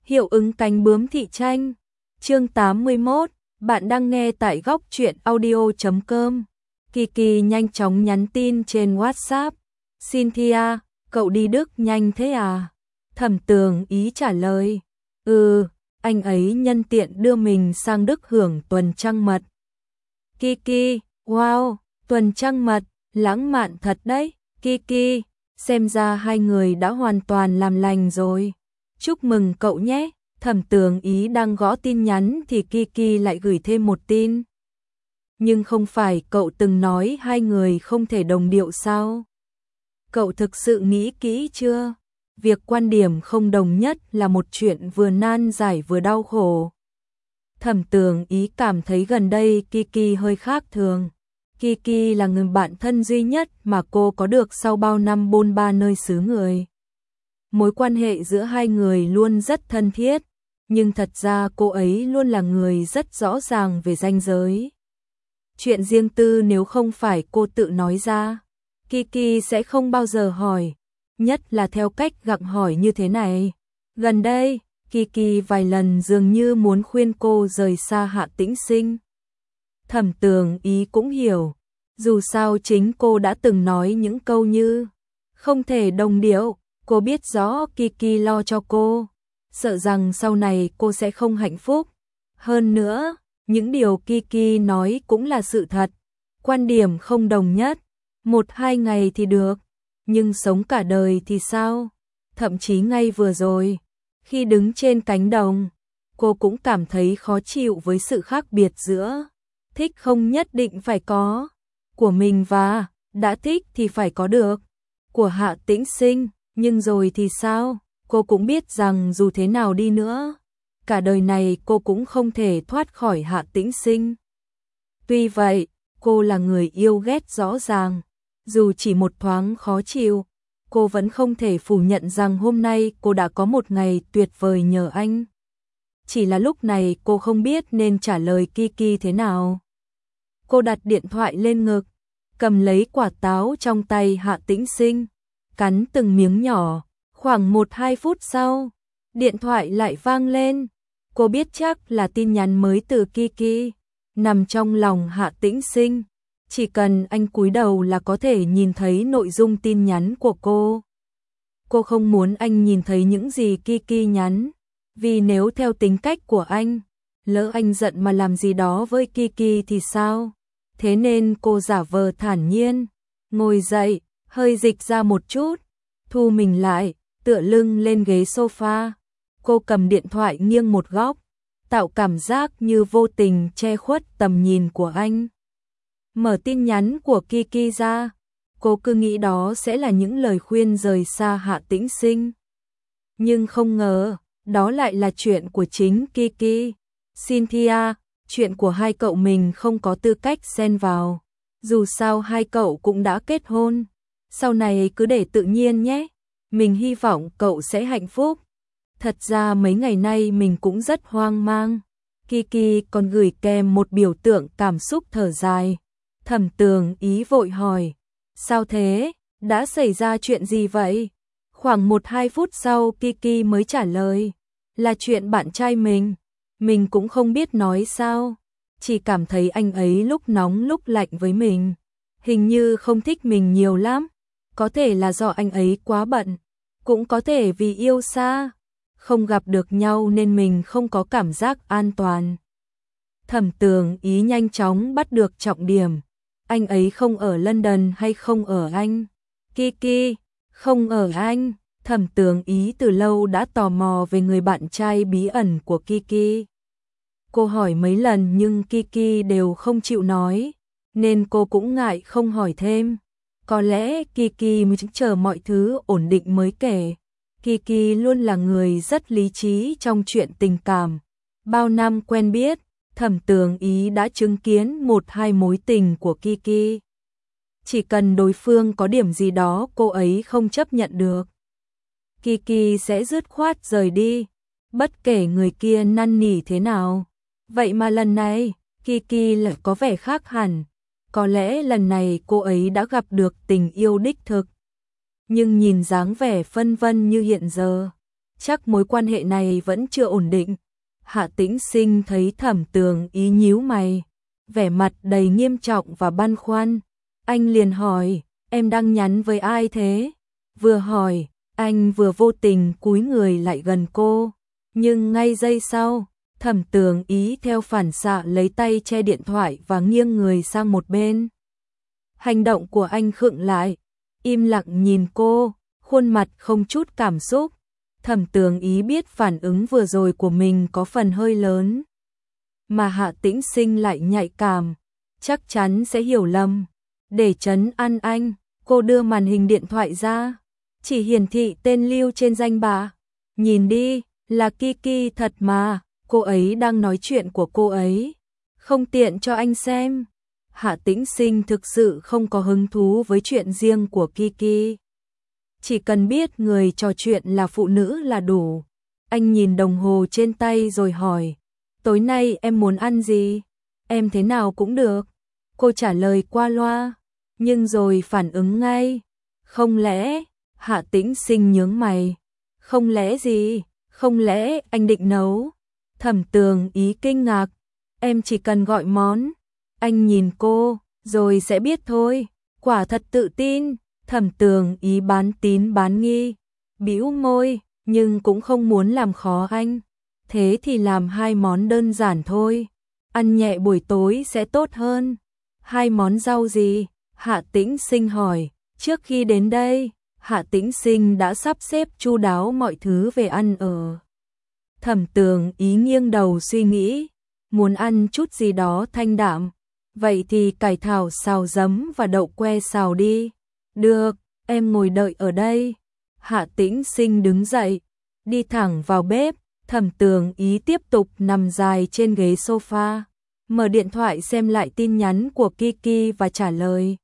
Hiệu ứng cánh bướm thị tranh. Chương 81, bạn đang nghe tại góc truyện audio.com. Kiki nhanh chóng nhắn tin trên WhatsApp. Cynthia, cậu đi Đức nhanh thế à? Thẩm Tường Ý trả lời. Anh ấy nhân tiện đưa mình sang Đức hưởng tuần trăng mật. Kiki, wow, tuần trăng mật, lãng mạn thật đấy. Kiki, xem ra hai người đã hoàn toàn làm lành rồi. Chúc mừng cậu nhé. Thẩm Tường Ý đang gõ tin nhắn thì Kiki lại gửi thêm một tin. Nhưng không phải cậu từng nói hai người không thể đồng điệu sao? Cậu thực sự nghĩ kỹ chưa? Việc quan điểm không đồng nhất là một chuyện vừa nan giải vừa đau khổ. Thẩm Tường Ý cảm thấy gần đây Kiki hơi khác thường. Kiki là người bạn thân duy nhất mà cô có được sau bao năm bôn ba nơi xứ người. Mối quan hệ giữa hai người luôn rất thân thiết, nhưng thật ra cô ấy luôn là người rất rõ ràng về ranh giới. Chuyện riêng tư nếu không phải cô tự nói ra, Kiki sẽ không bao giờ hỏi, nhất là theo cách gặng hỏi như thế này. Gần đây, Kiki vài lần dường như muốn khuyên cô rời xa Hạ Tĩnh Sinh. Thẩm Tường Ý cũng hiểu, dù sao chính cô đã từng nói những câu như không thể đồng điệu, cô biết rõ Kiki lo cho cô, sợ rằng sau này cô sẽ không hạnh phúc. Hơn nữa, những điều Kiki nói cũng là sự thật, quan điểm không đồng nhất, 1-2 ngày thì được, nhưng sống cả đời thì sao? Thậm chí ngay vừa rồi, khi đứng trên cánh đồng, cô cũng cảm thấy khó chịu với sự khác biệt giữa thích không nhất định phải có của mình và đã thích thì phải có được của Hạ Tĩnh Sinh, nhưng rồi thì sao? Cô cũng biết rằng dù thế nào đi nữa, cả đời này cô cũng không thể thoát khỏi Hạ Tĩnh Sinh. Tuy vậy, cô là người yêu ghét rõ ràng, dù chỉ một thoáng khó chịu, cô vẫn không thể phủ nhận rằng hôm nay cô đã có một ngày tuyệt vời nhờ anh. Chỉ là lúc này cô không biết nên trả lời Kiki thế nào. Cô đặt điện thoại lên ngực, cầm lấy quả táo trong tay Hạ Tĩnh Sinh, cắn từng miếng nhỏ. Khoảng 1-2 phút sau, điện thoại lại vang lên. Cô biết chắc là tin nhắn mới từ Kiki, nằm trong lòng Hạ Tĩnh Sinh. Chỉ cần anh cúi đầu là có thể nhìn thấy nội dung tin nhắn của cô. Cô không muốn anh nhìn thấy những gì Kiki nhắn, vì nếu theo tính cách của anh, lỡ anh giận mà làm gì đó với Kiki thì sao? Thế nên cô giả vờ thản nhiên, ngồi dậy, hơi dịch ra một chút, thu mình lại, tựa lưng lên ghế sofa. Cô cầm điện thoại nghiêng một góc, tạo cảm giác như vô tình che khuất tầm nhìn của anh. Mở tin nhắn của Kiki ra, cô cứ nghĩ đó sẽ là những lời khuyên rời xa Hạ Tĩnh Sinh. Nhưng không ngờ, đó lại là chuyện của chính Kiki. Cynthia, chuyện của hai cậu mình không có tư cách xen vào. Dù sao hai cậu cũng đã kết hôn. Sau này cứ để tự nhiên nhé. Mình hy vọng cậu sẽ hạnh phúc. Thật ra mấy ngày nay mình cũng rất hoang mang. Kiki còn gửi kèm một biểu tượng cảm xúc thở dài. Thẩm Tường Ý vội hỏi. Sao thế? Đã xảy ra chuyện gì vậy? Khoảng 1-2 phút sau Kiki mới trả lời. Là chuyện bạn trai mình. Mình cũng không biết nói sao. Chỉ cảm thấy anh ấy lúc nóng lúc lạnh với mình. Hình như không thích mình nhiều lắm. Có thể là do anh ấy quá bận. Cũng có thể vì yêu xa. Không gặp được nhau nên mình không có cảm giác an toàn. Thẩm Tường Ý nhanh chóng bắt được trọng điểm. Anh ấy không ở London hay không ở Anh? Kiki, không ở Anh. Thẩm Tường Ý từ lâu đã tò mò về người bạn trai bí ẩn của Kiki. Cô hỏi mấy lần nhưng Kiki đều không chịu nói, nên cô cũng ngại không hỏi thêm. Có lẽ Kiki mới chờ mọi thứ ổn định mới kể. Kiki luôn là người rất lý trí trong chuyện tình cảm. Bao năm quen biết, Thẩm Tường Ý đã chứng kiến 1-2 mối tình của Kiki. Chỉ cần đối phương có điểm gì đó cô ấy không chấp nhận được, Kiki sẽ dứt khoát rời đi, bất kể người kia năn nỉ thế nào. Vậy mà lần này, Kiki lại có vẻ khác hẳn. Có lẽ lần này cô ấy đã gặp được tình yêu đích thực. Nhưng nhìn dáng vẻ phân vân như hiện giờ, chắc mối quan hệ này vẫn chưa ổn định. Hạ Tĩnh Sinh thấy Thẩm Tường Ý nhíu mày, vẻ mặt đầy nghiêm trọng và băn khoăn. Anh liền hỏi, em đang nhắn với ai thế? Vừa hỏi, anh vừa vô tình cúi người lại gần cô. Nhưng ngay giây sau, Thẩm Tường Ý theo phản xạ lấy tay che điện thoại và nghiêng người sang một bên. Hành động của anh khựng lại, im lặng nhìn cô, khuôn mặt không chút cảm xúc. Thẩm Tường Ý biết phản ứng vừa rồi của mình có phần hơi lớn. Mà Hạ Tĩnh Sinh lại nhạy cảm, chắc chắn sẽ hiểu lầm. Để trấn an anh, cô đưa màn hình điện thoại ra, chỉ hiển thị tên lưu trên danh bạ. Nhìn đi, là Kiki thật mà, cô ấy đang nói chuyện của cô ấy. Không tiện cho anh xem. Hạ Tĩnh Sinh thực sự không có hứng thú với chuyện riêng của Kiki. Chỉ cần biết người trò chuyện là phụ nữ là đủ. Anh nhìn đồng hồ trên tay rồi hỏi, tối nay em muốn ăn gì? Em thế nào cũng được. Cô trả lời qua loa, nhưng rồi phản ứng ngay. Không lẽ? Hạ Tĩnh Sinh nhướng mày. Không lẽ gì? Không lẽ anh định nấu? Thẩm Tường Ý kinh ngạc. Em chỉ cần gọi món. Anh nhìn cô, rồi sẽ biết thôi. Quả thật tự tin. Thẩm Tường Ý bán tín bán nghi, bĩu môi, nhưng cũng không muốn làm khó anh. Thế thì làm 2 món đơn giản thôi. Ăn nhẹ buổi tối sẽ tốt hơn. 2 món rau gì? Hạ Tĩnh Sinh hỏi. Trước khi đến đây, Hạ Tĩnh Sinh đã sắp xếp chu đáo mọi thứ về ăn ở. Thẩm Tường Ý nghiêng đầu suy nghĩ, muốn ăn chút gì đó thanh đạm. Vậy thì cải thảo xào giấm và đậu que xào đi. Được, em ngồi đợi ở đây. Hạ Tĩnh Sinh đứng dậy, đi thẳng vào bếp. Thẩm Tường Ý tiếp tục nằm dài trên ghế sofa, mở điện thoại xem lại tin nhắn của Kiki và trả lời.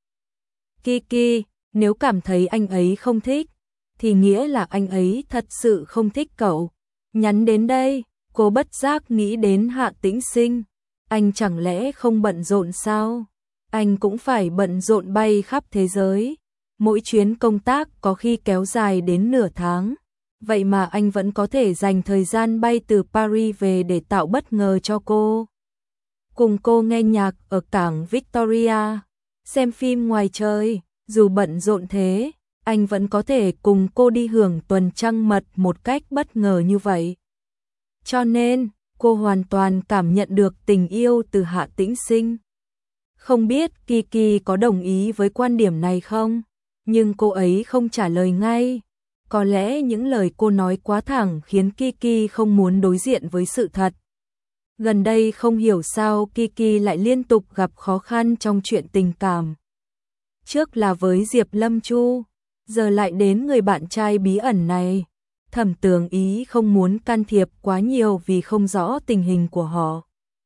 Kiki, nếu cảm thấy anh ấy không thích, thì nghĩa là anh ấy thật sự không thích cậu. Nhắn đến đây, cô bất giác nghĩ đến Hạ Tĩnh Sinh. Anh chẳng lẽ không bận rộn sao? Anh cũng phải bận rộn bay khắp thế giới. Mỗi chuyến công tác có khi kéo dài đến nửa tháng. Vậy mà anh vẫn có thể dành thời gian bay từ Paris về để tạo bất ngờ cho cô. Cùng cô nghe nhạc ở cảng Victoria, xem phim ngoài trời, dù bận rộn thế, anh vẫn có thể cùng cô đi hưởng tuần trăng mật một cách bất ngờ như vậy. Cho nên, cô hoàn toàn cảm nhận được tình yêu từ Hạ Tĩnh Sinh. Không biết Kiki có đồng ý với quan điểm này không? Nhưng cô ấy không trả lời ngay. Có lẽ những lời cô nói quá thẳng khiến Kiki không muốn đối diện với sự thật. Gần đây không hiểu sao Kiki lại liên tục gặp khó khăn trong chuyện tình cảm. Trước là với Diệp Lâm Chu, giờ lại đến người bạn trai bí ẩn này. Thẩm Tường Ý không muốn can thiệp quá nhiều vì không rõ tình hình của họ,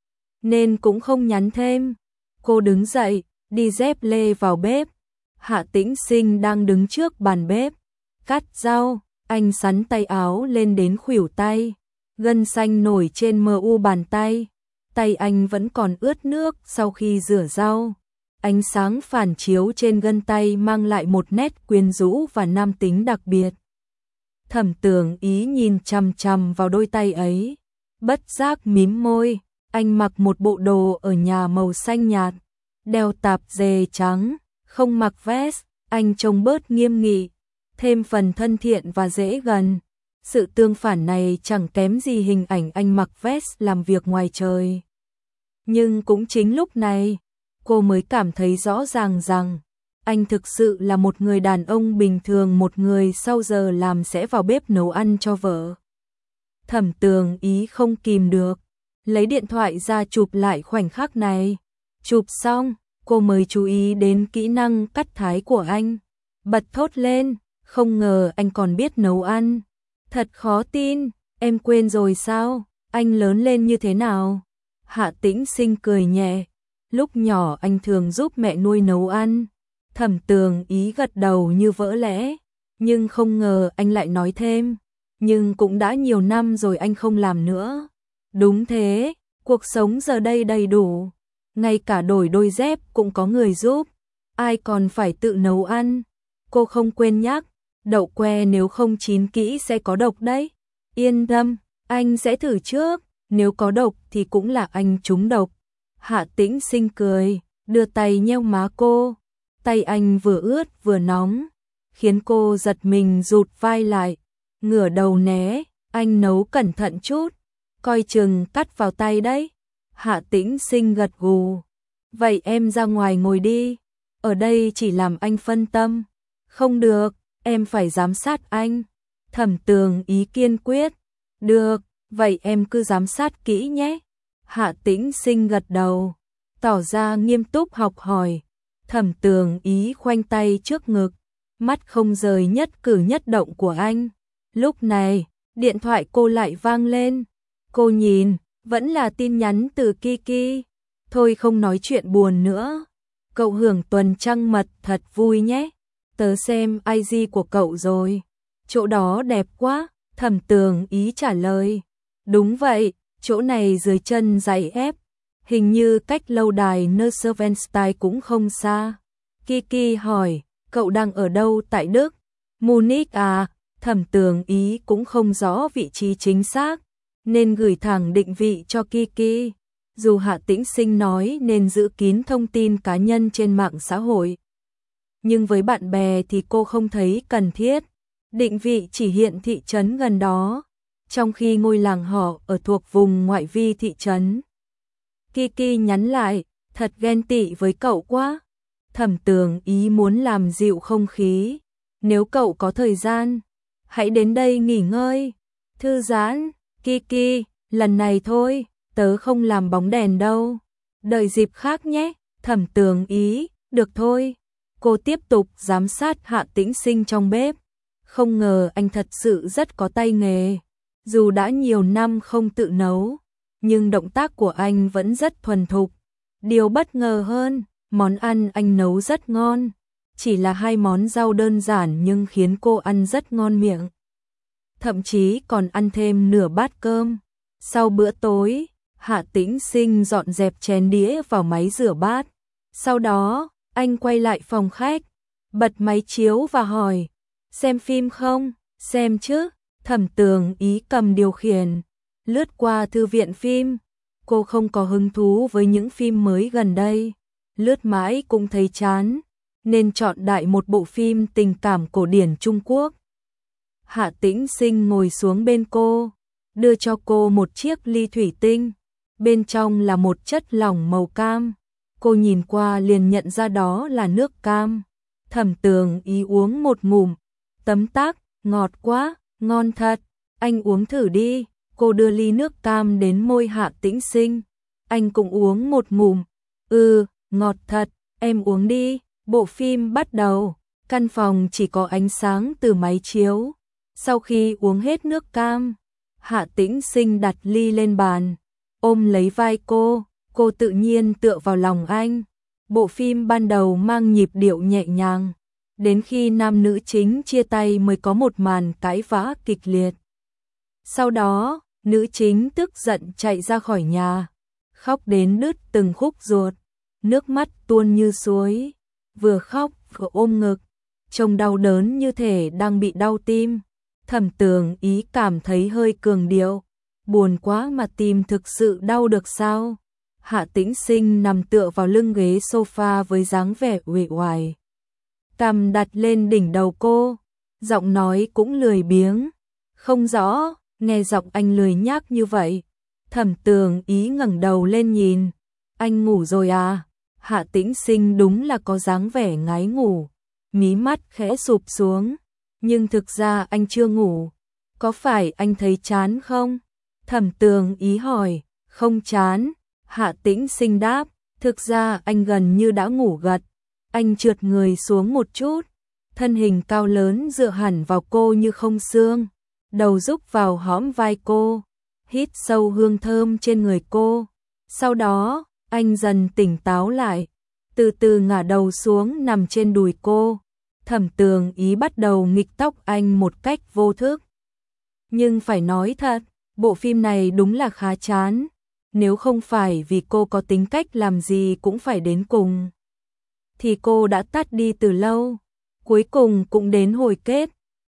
nên cũng không nhắn thêm. Cô đứng dậy, đi dép lê vào bếp. Hạ Tĩnh Sinh đang đứng trước bàn bếp, cắt rau. Anh xắn tay áo lên đến khuỷu tay, gân xanh nổi trên mu bàn tay. Tay anh vẫn còn ướt nước sau khi rửa rau. Ánh sáng phản chiếu trên gân tay mang lại một nét quyến rũ và nam tính đặc biệt. Thẩm Tường Ý nhìn chằm chằm vào đôi tay ấy, bất giác mím môi. Anh mặc một bộ đồ ở nhà màu xanh nhạt, đeo tạp dề trắng, không mặc vest. Anh trông bớt nghiêm nghị, thêm phần thân thiện và dễ gần. Sự tương phản này chẳng kém gì hình ảnh anh mặc vest làm việc ngoài trời. Nhưng cũng chính lúc này, cô mới cảm thấy rõ ràng rằng anh thực sự là một người đàn ông bình thường, một người sau giờ làm sẽ vào bếp nấu ăn cho vợ. Thẩm Tường Ý không kìm được, lấy điện thoại ra chụp lại khoảnh khắc này. Chụp xong, cô mới chú ý đến kỹ năng cắt thái của anh. Bật thốt lên, không ngờ anh còn biết nấu ăn. Thật khó tin, em quên rồi sao? Anh lớn lên như thế nào? Hạ Tĩnh Sinh cười nhẹ. Lúc nhỏ anh thường giúp mẹ nuôi nấu ăn. Thẩm Tường Ý gật đầu như vỡ lẽ, nhưng không ngờ anh lại nói thêm. Nhưng cũng đã nhiều năm rồi anh không làm nữa. Đúng thế, cuộc sống giờ đây đầy đủ. Ngay cả đổi đôi dép cũng có người giúp. Ai còn phải tự nấu ăn? Cô không quên nhắc, đậu que nếu không chín kỹ sẽ có độc đấy. Yên tâm, anh sẽ thử trước, nếu có độc thì cũng là anh trúng độc. Hạ Tĩnh Sinh cười, đưa tay nheo má cô. Tay anh vừa ướt vừa nóng, khiến cô giật mình rụt vai lại, ngửa đầu né. Anh nấu cẩn thận chút, coi chừng cắt vào tay đấy. Hạ Tĩnh Sinh gật gù. Vậy em ra ngoài ngồi đi, ở đây chỉ làm anh phân tâm. Không được, em phải giám sát anh. Thẩm Tường Ý kiên quyết. Được, vậy em cứ giám sát kỹ nhé. Hạ Tĩnh Sinh gật đầu, tỏ ra nghiêm túc học hỏi. Thẩm Tường Ý khoanh tay trước ngực, mắt không rời nhất cử nhất động của anh. Lúc này, điện thoại cô lại vang lên. Cô nhìn, vẫn là tin nhắn từ Kiki. Thôi không nói chuyện buồn nữa. Cậu hưởng tuần trăng mật thật vui nhé. Tớ xem IG của cậu rồi. Chỗ đó đẹp quá. Thẩm Tường Ý trả lời. Đúng vậy, chỗ này dưới chân giày ép. Hình như cách lâu đài Neuschwanstein cũng không xa. Kiki hỏi, cậu đang ở đâu tại Đức? Munich à? Thẩm Tường Ý cũng không rõ vị trí chính xác, nên gửi thẳng định vị cho Kiki. Dù Hạ Tĩnh Sinh nói nên giữ kín thông tin cá nhân trên mạng xã hội, nhưng với bạn bè thì cô không thấy cần thiết. Định vị chỉ hiện thị trấn gần đó, trong khi ngôi làng họ ở thuộc vùng ngoại vi thị trấn. Kiki nhắn lại, thật ghen tị với cậu quá. Thẩm Tường Ý muốn làm dịu không khí. Nếu cậu có thời gian, hãy đến đây nghỉ ngơi, thư giãn. Kiki, lần này thôi, tớ không làm bóng đèn đâu. Đợi dịp khác nhé. Thẩm Tường Ý, được thôi. Cô tiếp tục giám sát Hạ Tĩnh Sinh trong bếp. Không ngờ anh thật sự rất có tay nghề. Dù đã nhiều năm không tự nấu, nhưng động tác của anh vẫn rất thuần thục. Điều bất ngờ hơn, món ăn anh nấu rất ngon. Chỉ là 2 món rau đơn giản nhưng khiến cô ăn rất ngon miệng. Thậm chí còn ăn thêm nửa bát cơm. Sau bữa tối, Hạ Tĩnh Sinh dọn dẹp chén đĩa vào máy rửa bát. Sau đó, anh quay lại phòng khách, bật máy chiếu và hỏi, xem phim không? Xem chứ. Thẩm Tường Ý cầm điều khiển, lướt qua thư viện phim. Cô không có hứng thú với những phim mới gần đây, lướt mãi cũng thấy chán, nên chọn đại một bộ phim tình cảm cổ điển Trung Quốc. Hạ Tĩnh Sinh ngồi xuống bên cô, đưa cho cô một chiếc ly thủy tinh, bên trong là một chất lỏng màu cam. Cô nhìn qua liền nhận ra đó là nước cam. Thẩm Tường Ý uống một ngụm, tấm tắc, ngọt quá, ngon thật, anh uống thử đi. Cô đưa ly nước cam đến môi Hạ Tĩnh Sinh. Anh cũng uống một ngụm. Ngọt thật, em uống đi. Bộ phim bắt đầu, căn phòng chỉ có ánh sáng từ máy chiếu. Sau khi uống hết nước cam, Hạ Tĩnh Sinh đặt ly lên bàn, ôm lấy vai cô tự nhiên tựa vào lòng anh. Bộ phim ban đầu mang nhịp điệu nhẹ nhàng, đến khi nam nữ chính chia tay mới có một màn cãi vã kịch liệt. Sau đó, nữ chính tức giận chạy ra khỏi nhà, khóc đến đứt từng khúc ruột, nước mắt tuôn như suối, vừa khóc vừa ôm ngực, trông đau đớn như thể đang bị đau tim. Thẩm Tường Ý cảm thấy hơi cường điệu, buồn quá mà tim thực sự đau được sao? Hạ Tĩnh Sinh nằm tựa vào lưng ghế sofa với dáng vẻ uể oải, cằm đặt lên đỉnh đầu cô, giọng nói cũng lười biếng. Không rõ, nghe giọng anh lười nhác như vậy. Thẩm Tường Ý ngẩng đầu lên nhìn, anh ngủ rồi à? Hạ Tĩnh Sinh đúng là có dáng vẻ ngái ngủ, mí mắt khẽ sụp xuống, nhưng thực ra anh chưa ngủ. Có phải anh thấy chán không? Thẩm Tường Ý hỏi. Không chán, Hạ Tĩnh Sinh đáp, thực ra anh gần như đã ngủ gật. Anh trượt người xuống một chút, thân hình cao lớn dựa hẳn vào cô như không xương, đầu rúc vào hõm vai cô, hít sâu hương thơm trên người cô. Sau đó, anh dần tỉnh táo lại, từ từ ngả đầu xuống nằm trên đùi cô. Thẩm Tường Ý bắt đầu nghịch tóc anh một cách vô thức. Nhưng phải nói thật, bộ phim này đúng là khá chán. Nếu không phải vì cô có tính cách làm gì cũng phải đến cùng, thì cô đã tắt đi từ lâu. Cuối cùng cũng đến hồi kết,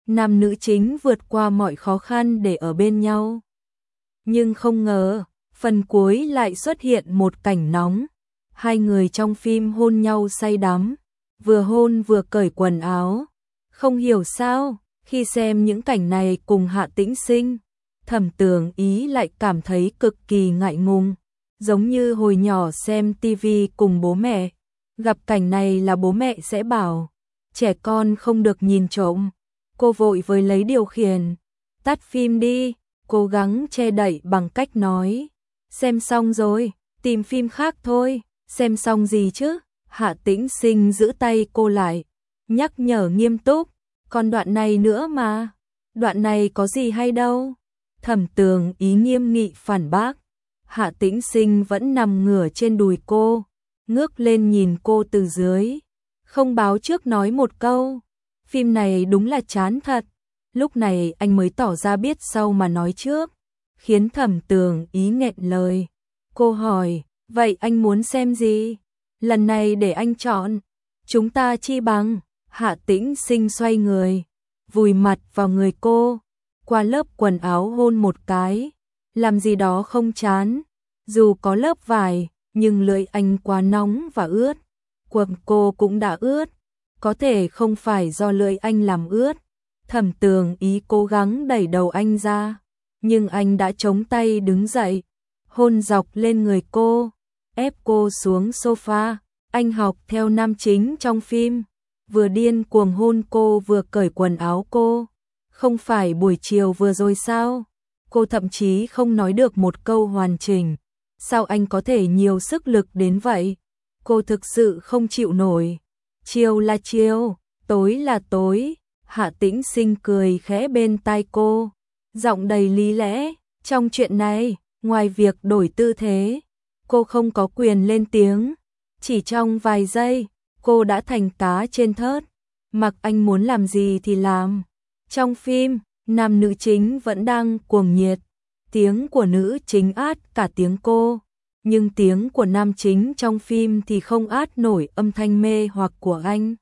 nam nữ chính vượt qua mọi khó khăn để ở bên nhau. Nhưng không ngờ, phần cuối lại xuất hiện một cảnh nóng. Hai người trong phim hôn nhau say đắm, vừa hôn vừa cởi quần áo. Không hiểu sao, khi xem những cảnh này cùng Hạ Tĩnh Sinh, Thẩm Tường Ý lại cảm thấy cực kỳ ngại ngùng, giống như hồi nhỏ xem tivi cùng bố mẹ, gặp cảnh này là bố mẹ sẽ bảo, trẻ con không được nhìn trộm. Cô vội với lấy điều khiển, tắt phim đi, cố gắng che đậy bằng cách nói, xem xong rồi, tìm phim khác thôi. Xem xong gì chứ? Hạ Tĩnh Sinh giữ tay cô lại, nhắc nhở nghiêm túc, còn đoạn này nữa mà, đoạn này có gì hay đâu. Thẩm Tường Ý nghiêm nghị phản bác. Hạ Tĩnh Sinh vẫn nằm ngửa trên đùi cô, ngước lên nhìn cô từ dưới, không báo trước nói một câu, phim này đúng là chán thật. Lúc này anh mới tỏ ra biết sau mà nói trước, khiến Thẩm Tường Ý nghẹn lời. Cô hỏi, vậy anh muốn xem gì? Lần này để anh chọn, chúng ta chi bằng. Hạ Tĩnh Sinh xoay người, vùi mặt vào người cô, qua lớp quần áo hôn một cái, làm gì đó không chán. Dù có lớp vải, nhưng lưỡi anh quá nóng và ướt. Quần cô cũng đã ướt, có thể không phải do lưỡi anh làm ướt. Thẩm Tường Ý cố gắng đẩy đầu anh ra, nhưng anh đã chống tay đứng dậy, hôn dọc lên người cô, ép cô xuống sofa. Anh học theo nam chính trong phim, vừa điên cuồng hôn cô vừa cởi quần áo cô. Không phải buổi chiều vừa rồi sao? Cô thậm chí không nói được một câu hoàn chỉnh. Sao anh có thể nhiều sức lực đến vậy? Cô thực sự không chịu nổi. Chiều là chiều, tối là tối. Hạ Tĩnh Sinh cười khẽ bên tai cô, giọng đầy lý lẽ. Trong chuyện này, ngoài việc đổi tư thế, cô không có quyền lên tiếng. Chỉ trong vài giây, cô đã thành cá trên thớt, mặc anh muốn làm gì thì làm. Trong phim, nam nữ chính vẫn đang cuồng nhiệt, tiếng của nữ chính át cả tiếng cô, nhưng tiếng của nam chính trong phim thì không át nổi âm thanh mê hoặc của anh.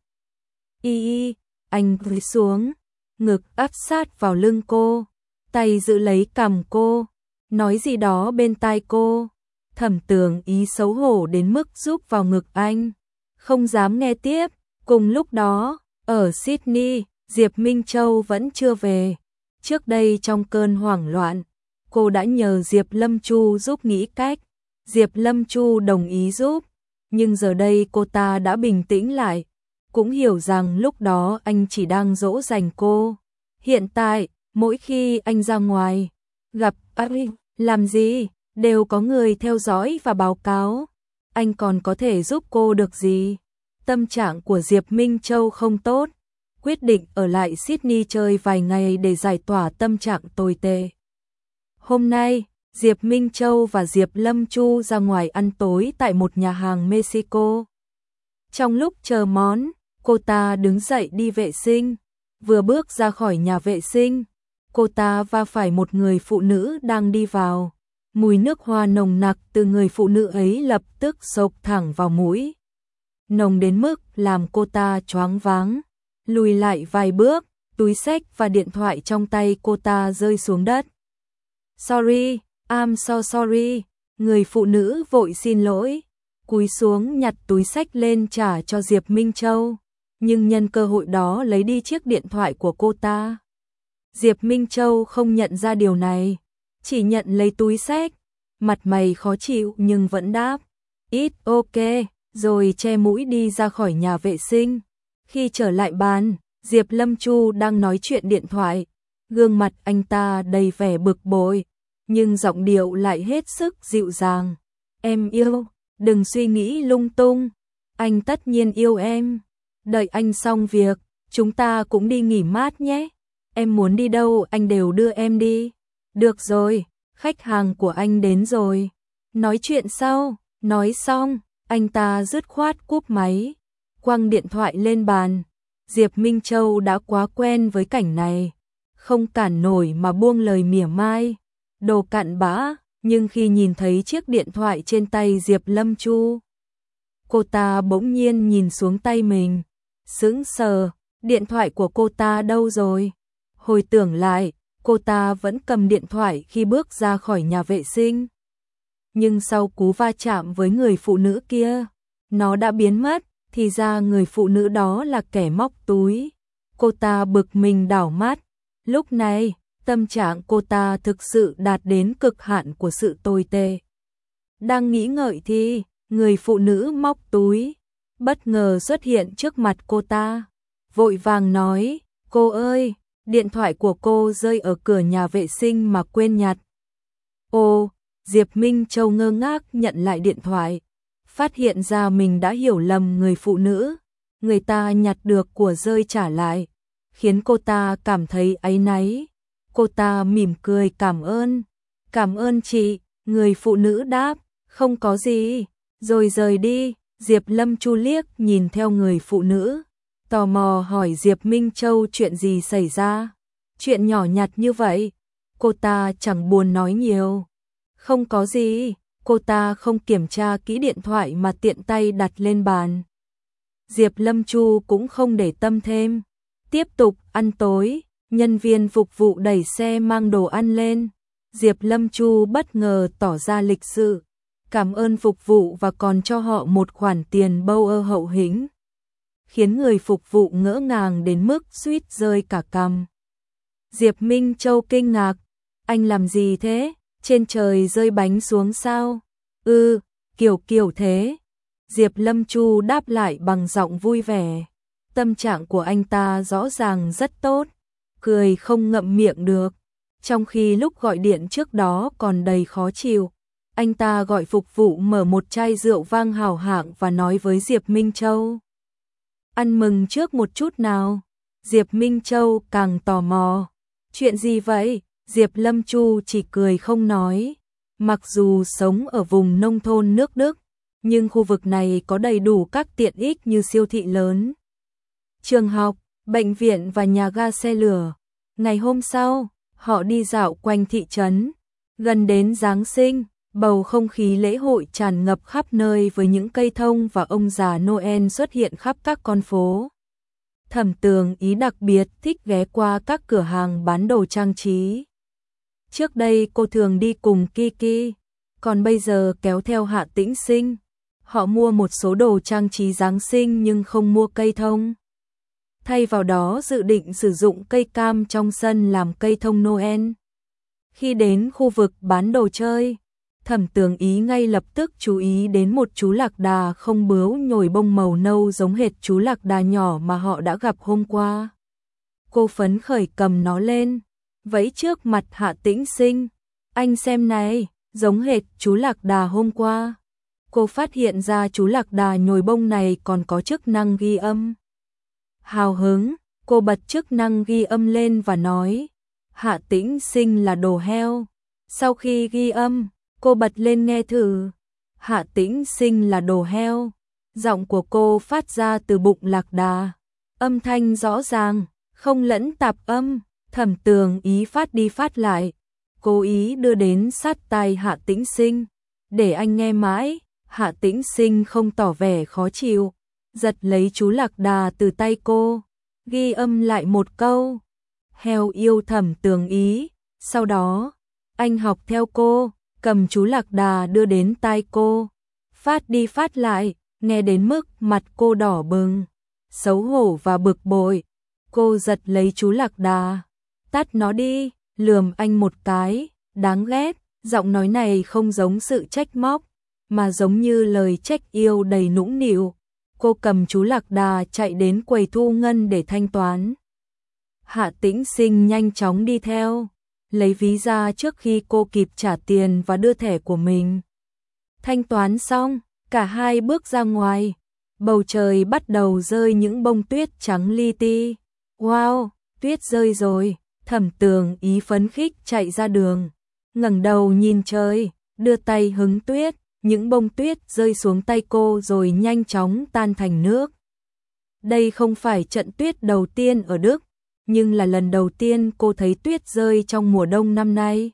Anh cúi xuống, ngực áp sát vào lưng cô, tay giữ lấy cằm cô, nói gì đó bên tai cô. Thẩm Tường Ý xấu hổ đến mức rúc vào ngực anh, không dám nghe tiếp. Cùng lúc đó, ở Sydney, Diệp Minh Châu vẫn chưa về. Trước đây trong cơn hoảng loạn, cô đã nhờ Diệp Lâm Chu giúp nghĩ cách. Diệp Lâm Chu đồng ý giúp, nhưng giờ đây cô ta đã bình tĩnh lại, cũng hiểu rằng lúc đó anh chỉ đang dỗ dành cô. Hiện tại, mỗi khi anh ra ngoài, gặp anh, làm gì, đều có người theo dõi và báo cáo. Anh còn có thể giúp cô được gì? Tâm trạng của Diệp Minh Châu không tốt, quyết định ở lại Sydney chơi vài ngày để giải tỏa tâm trạng tồi tệ. Hôm nay, Diệp Minh Châu và Diệp Lâm Chu ra ngoài ăn tối tại một nhà hàng Mexico. Trong lúc chờ món, cô ta đứng dậy đi vệ sinh. Vừa bước ra khỏi nhà vệ sinh, cô ta va phải một người phụ nữ đang đi vào. Mùi nước hoa nồng nặc từ người phụ nữ ấy lập tức xộc thẳng vào mũi, nồng đến mức làm cô ta choáng váng. Lùi lại vài bước, túi xách và điện thoại trong tay cô ta rơi xuống đất. Sorry, I'm so sorry. Người phụ nữ vội xin lỗi, cúi xuống nhặt túi xách lên trả cho Diệp Minh Châu, nhưng nhân cơ hội đó lấy đi chiếc điện thoại của cô ta. Diệp Minh Châu không nhận ra điều này, chỉ nhận lấy túi xách, mặt mày khó chịu nhưng vẫn đáp, "It's ok", rồi che mũi đi ra khỏi nhà vệ sinh. Khi trở lại bàn, Diệp Lâm Chu đang nói chuyện điện thoại, gương mặt anh ta đầy vẻ bực bội, nhưng giọng điệu lại hết sức dịu dàng. "Em yêu, đừng suy nghĩ lung tung, anh tất nhiên yêu em. Đợi anh xong việc, chúng ta cũng đi nghỉ mát nhé. Em muốn đi đâu anh đều đưa em đi." "Được rồi, khách hàng của anh đến rồi. Nói chuyện sau." Nói xong, anh ta dứt khoát cúp máy, quăng điện thoại lên bàn. Diệp Minh Châu đã quá quen với cảnh này, không cản nổi mà buông lời mỉa mai, "Đồ cặn bã", nhưng khi nhìn thấy chiếc điện thoại trên tay Diệp Lâm Chu, cô ta bỗng nhiên nhìn xuống tay mình, sững sờ, điện thoại của cô ta đâu rồi? Hồi tưởng lại, cô ta vẫn cầm điện thoại khi bước ra khỏi nhà vệ sinh. Nhưng sau cú va chạm với người phụ nữ kia, nó đã biến mất, thì ra người phụ nữ đó là kẻ móc túi. Cô ta bực mình đảo mắt. Lúc này, tâm trạng cô ta thực sự đạt đến cực hạn của sự tồi tệ. Đang nghĩ ngợi thì, người phụ nữ móc túi bất ngờ xuất hiện trước mặt cô ta. Vội vàng nói, cô ơi, điện thoại của cô rơi ở cửa nhà vệ sinh mà quên nhặt. Ồ, Diệp Minh Châu ngơ ngác nhận lại điện thoại. Phát hiện ra mình đã hiểu lầm người phụ nữ. Người ta nhặt được của rơi trả lại, khiến cô ta cảm thấy áy náy. Cô ta mỉm cười cảm ơn chị, người phụ nữ đáp, không có gì, rồi rời đi. Diệp Lâm Chu liếc nhìn theo người phụ nữ, tò mò hỏi Diệp Minh Châu chuyện gì xảy ra. Chuyện nhỏ nhặt như vậy, cô ta chẳng buồn nói nhiều. Không có gì, cô ta không kiểm tra kỹ điện thoại mà tiện tay đặt lên bàn. Diệp Lâm Chu cũng không để tâm thêm. Tiếp tục ăn tối, nhân viên phục vụ đẩy xe mang đồ ăn lên. Diệp Lâm Chu bất ngờ tỏ ra lịch sự, cảm ơn phục vụ và còn cho họ một khoản tiền bâu ơ hậu hĩnh, khiến người phục vụ ngỡ ngàng đến mức suýt rơi cả cằm. Diệp Minh Châu kinh ngạc, anh làm gì thế? Trên trời rơi bánh xuống sao? Kiểu thế. Diệp Lâm Chu đáp lại bằng giọng vui vẻ. Tâm trạng của anh ta rõ ràng rất tốt, cười không ngậm miệng được. Trong khi lúc gọi điện trước đó còn đầy khó chịu, anh ta gọi phục vụ mở một chai rượu vang hảo hạng và nói với Diệp Minh Châu. Ăn mừng trước một chút nào. Diệp Minh Châu càng tò mò. Chuyện gì vậy? Diệp Lâm Chu chỉ cười không nói. Mặc dù sống ở vùng nông thôn nước Đức, nhưng khu vực này có đầy đủ các tiện ích như siêu thị lớn, trường học, bệnh viện và nhà ga xe lửa. Ngày hôm sau, họ đi dạo quanh thị trấn. Gần đến Giáng sinh, bầu không khí lễ hội tràn ngập khắp nơi với những cây thông và ông già Noel xuất hiện khắp các con phố. Thẩm Tường Ý đặc biệt thích ghé qua các cửa hàng bán đồ trang trí. Trước đây cô thường đi cùng Kiki, còn bây giờ kéo theo Hạ Tĩnh Sinh. Họ mua một số đồ trang trí Giáng sinh nhưng không mua cây thông. Thay vào đó dự định sử dụng cây cam trong sân làm cây thông Noel. Khi đến khu vực bán đồ chơi, Thẩm Tường Ý ngay lập tức chú ý đến một chú lạc đà không bướu nhồi bông màu nâu giống hệt chú lạc đà nhỏ mà họ đã gặp hôm qua. Cô phấn khởi cầm nó lên, vẫy trước mặt Hạ Tĩnh Sinh. Anh xem này, giống hệt chú lạc đà hôm qua. Cô phát hiện ra chú lạc đà nhồi bông này còn có chức năng ghi âm. Hào hứng, cô bật chức năng ghi âm lên và nói, Hạ Tĩnh Sinh là đồ heo. Sau khi ghi âm, cô bật lên nghe thử. Hạ Tĩnh Sinh là đồ heo. Giọng của cô phát ra từ bụng lạc đà. Âm thanh rõ ràng, không lẫn tạp âm. Thẩm Tường Ý phát đi phát lại, cố ý đưa đến sát tai Hạ Tĩnh Sinh. Để anh nghe mãi. Hạ Tĩnh Sinh không tỏ vẻ khó chịu, giật lấy chú lạc đà từ tay cô, ghi âm lại một câu. Heo yêu Thẩm Tường Ý. Sau đó, anh học theo cô, cầm chú lạc đà đưa đến tai cô, phát đi phát lại, nghe đến mức mặt cô đỏ bừng, xấu hổ và bực bội. Cô giật lấy chú lạc đà, tắt nó đi, lườm anh một cái, đáng ghét. Giọng nói này không giống sự trách móc, mà giống như lời trách yêu đầy nũng nịu. Cô cầm chú lạc đà chạy đến quầy thu ngân để thanh toán. Hạ Tĩnh Sinh nhanh chóng đi theo, lấy ví ra trước khi cô kịp trả tiền và đưa thẻ của mình. Thanh toán xong, cả hai bước ra ngoài. Bầu trời bắt đầu rơi những bông tuyết trắng li ti. Wow, tuyết rơi rồi. Thẩm Tường Ý phấn khích chạy ra đường, ngẩng đầu nhìn trời, đưa tay hứng tuyết. Những bông tuyết rơi xuống tay cô rồi nhanh chóng tan thành nước. Đây không phải trận tuyết đầu tiên ở Đức, nhưng là lần đầu tiên cô thấy tuyết rơi trong mùa đông năm nay.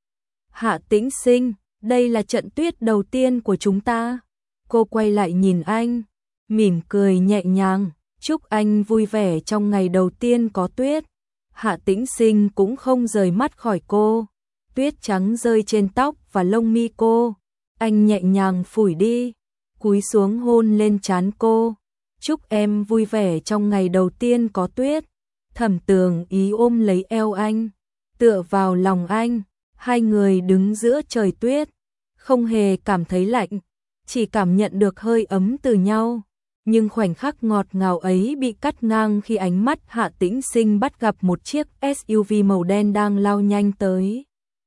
Hạ Tĩnh Sinh, đây là trận tuyết đầu tiên của chúng ta. Cô quay lại nhìn anh, mỉm cười nhẹ nhàng, chúc anh vui vẻ trong ngày đầu tiên có tuyết. Hạ Tĩnh Sinh cũng không rời mắt khỏi cô. Tuyết trắng rơi trên tóc và lông mi cô. Anh nhẹ nhàng phủi đi, cúi xuống hôn lên trán cô. Chúc em vui vẻ trong ngày đầu tiên có tuyết. Thẩm Tường Ý ôm lấy eo anh, tựa vào lòng anh. Hai người đứng giữa trời tuyết, không hề cảm thấy lạnh, chỉ cảm nhận được hơi ấm từ nhau. Nhưng khoảnh khắc ngọt ngào ấy bị cắt ngang khi ánh mắt Hạ Tĩnh Sinh bắt gặp một chiếc SUV màu đen đang lao nhanh tới.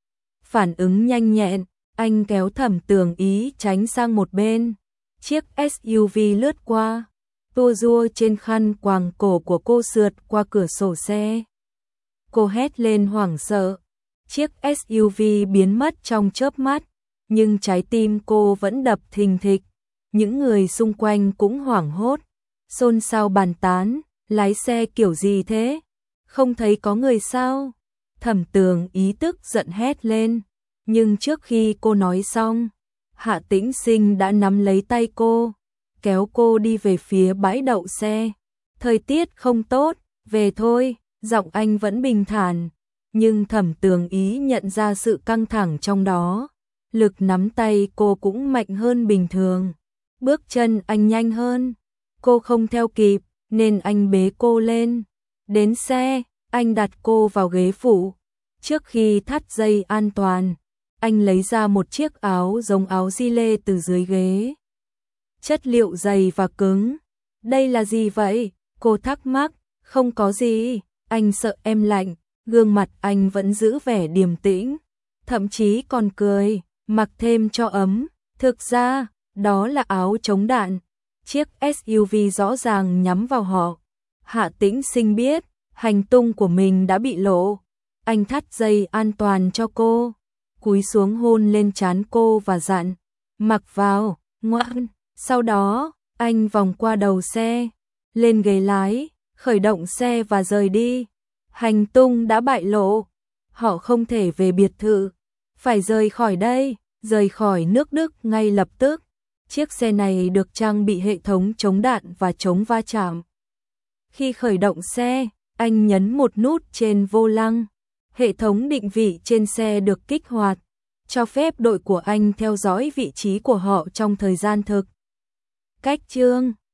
Phản ứng nhanh nhẹn, anh kéo Thẩm Tường Ý tránh sang một bên. Chiếc SUV lướt qua, tua rua trên khăn quàng cổ của cô sượt qua cửa sổ xe. Cô hét lên hoảng sợ. Chiếc SUV biến mất trong chớp mắt, nhưng trái tim cô vẫn đập thình thịch. Những người xung quanh cũng hoảng hốt, xôn xao bàn tán, lái xe kiểu gì thế? Không thấy có người sao? Thẩm Tường Ý tức giận hét lên, nhưng trước khi cô nói xong, Hạ Tĩnh Sinh đã nắm lấy tay cô, kéo cô đi về phía bãi đậu xe. Thời tiết không tốt, về thôi, giọng anh vẫn bình thản, nhưng Thẩm Tường Ý nhận ra sự căng thẳng trong đó. Lực nắm tay cô cũng mạnh hơn bình thường. Bước chân anh nhanh hơn, cô không theo kịp, nên anh bế cô lên. Đến xe, anh đặt cô vào ghế phụ. Trước khi thắt dây an toàn, anh lấy ra một chiếc áo giống áo gi-lê từ dưới ghế. Chất liệu dày và cứng. Đây là gì vậy? Cô thắc mắc. Không có gì, anh sợ em lạnh. Gương mặt anh vẫn giữ vẻ điềm tĩnh, thậm chí còn cười, mặc thêm cho ấm. Thực ra, đó là áo chống đạn. Chiếc SUV rõ ràng nhắm vào họ. Hạ Tĩnh Sinh biết, hành tung của mình đã bị lộ. Anh thắt dây an toàn cho cô, cúi xuống hôn lên trán cô và dặn, mặc vào, ngoan. Sau đó, anh vòng qua đầu xe, lên ghế lái, khởi động xe và rời đi. Hành tung đã bại lộ, họ không thể về biệt thự, phải rời khỏi đây, rời khỏi nước Đức ngay lập tức. Chiếc xe này được trang bị hệ thống chống đạn và chống va chạm. Khi khởi động xe, anh nhấn một nút trên vô lăng. Hệ thống định vị trên xe được kích hoạt, cho phép đội của anh theo dõi vị trí của họ trong thời gian thực. Cách chương